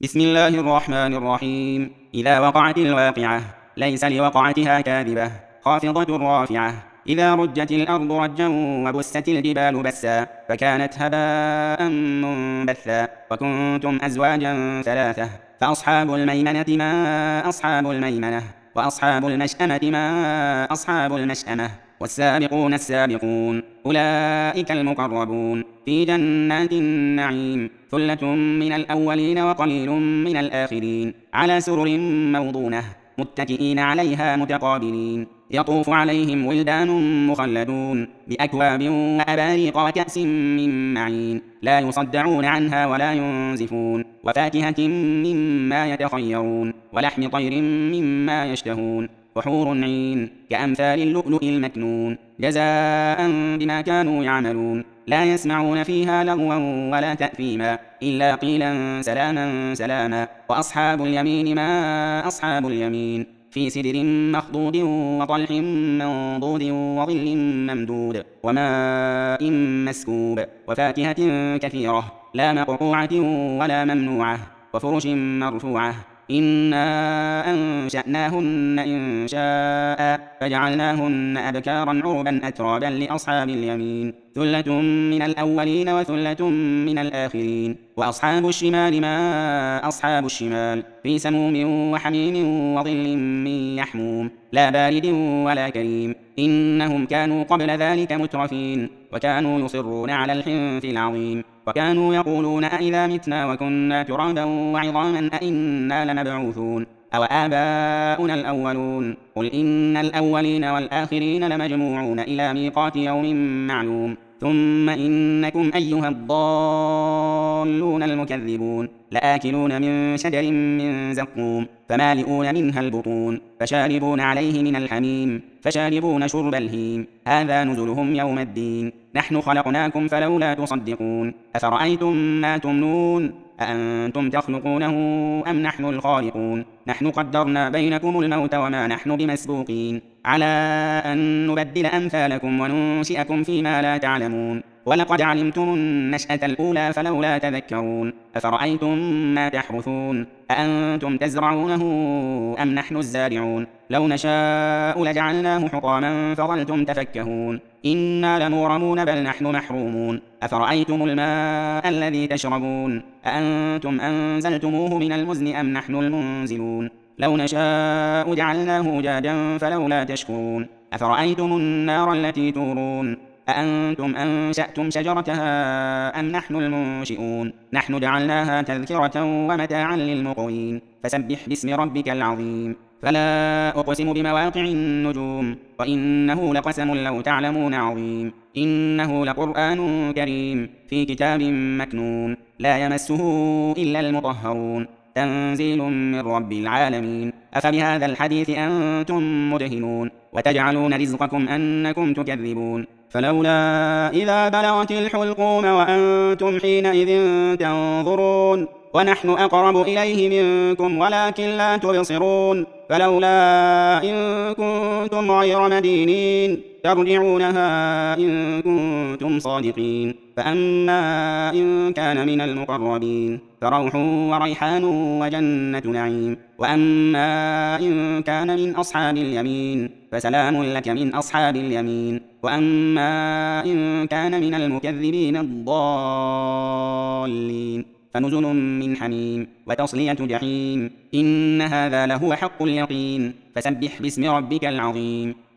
بسم الله الرحمن الرحيم. إذا وقعت الواقعة ليس لوقعتها كاذبة خافضة رافعة. إذا رجت الأرض رجا وبست الجبال بسا فكانت هباء منبثا وكنتم أزواجا ثلاثة فأصحاب الميمنة ما أصحاب الميمنة وأصحاب المشأمة ما أصحاب المشأمة والسابقون السابقون أولئك المقربون في جنات النعيم ثلة من الأولين وقليل من الآخرين على سرر موضونة متكئين عليها متقابلين يطوف عليهم ولدان مخلدون بأكواب وأباريق وكأس من معين لا يصدعون عنها ولا ينزفون وفاكهة مما يتخيرون ولحم طير مما يشتهون وحور عين كأمثال اللؤلؤ المكنون جزاء بما كانوا يعملون لا يسمعون فيها لغوا ولا تأثيما إلا قيلا سلاما سلاما. وأصحاب اليمين ما أصحاب اليمين في سدر مخضود وطلح منضود وظل ممدود وماء مسكوب وفاكهة كثيرة لا مقطوعة ولا ممنوعة وفرش مرفوعة إنا أنشأناهن إنشاء فجعلناهن أبكارا عربا أترابا لأصحاب اليمين ثلة من الأولين وثلة من الآخرين. وأصحاب الشمال ما أصحاب الشمال في سموم وحميم وظل من يحموم لا بارد ولا كريم إنهم كانوا قبل ذلك مترفين وكانوا يصرون على الحنث العظيم وكانوا يقولون أئذا متنا وكنا ترابا وعظاما أئنا لمبعوثون أو آباؤنا الأولون قل إن الأولين والآخرين لمجموعون إلى ميقات يوم معلوم ثم إنكم أيها الضالون المكذبون لآكلون من شجر من زقوم فمالئون منها البطون فشاربون عليه من الحميم فشاربون شرب الهيم هذا نزلهم يوم الدين نحن خلقناكم فلولا تصدقون أفرأيتم ما تمنون أأنتم تخلقونه أم نحن الخالقون نحن قدرنا بينكم الموت وما نحن بمسبوقين على أن نبدل أمثالكم وننشئكم فيما لا تعلمون ولقد علمتم النشأة الأولى فلولا تذكرون أفرأيتم ما تحرثون أأنتم تزرعونه أم نحن الزارعون لو نشاء لجعلناه حطاما فظلتم تفكهون إنا لمغرمون بل نحن محرومون أفرأيتم الماء الذي تشربون أأنتم أنزلتموه من المزن أم نحن المنزلون لو نشاء جعلناه جاجا فلولا تشكرون أفرأيتم النار التي تورون أأنتم أنشأتم شجرتها أم نحن المنشئون نحن جعلناها تذكرة ومتاعا للمقوين فسبح باسم ربك العظيم. فلا أقسم بمواقع النجوم وإنه لقسم لو تعلمون عظيم إنه لقرآن كريم في كتاب مكنون لا يمسه إلا المطهرون تنزيل من رب العالمين. أفبهذا الحديث أنتم مدهنون وتجعلون رزقكم أنكم تكذبون فلولا إذا بلغت الحلقوم وأنتم حينئذ تنظرون ونحن أقرب إليه منكم ولكن لا تبصرون فلولا إن كنتم غير مدينين ترجعونها إن كنتم صادقين فأما إن كان من المقربين فروح وريحان وجنة نعيم وأما إن كان من أصحاب اليمين فسلام لك من أصحاب اليمين وأما إن كان من المكذبين الضالين فنزل من حميم وتصلية جحيم إن هذا لهو حق اليقين فسبح باسم ربك العظيم.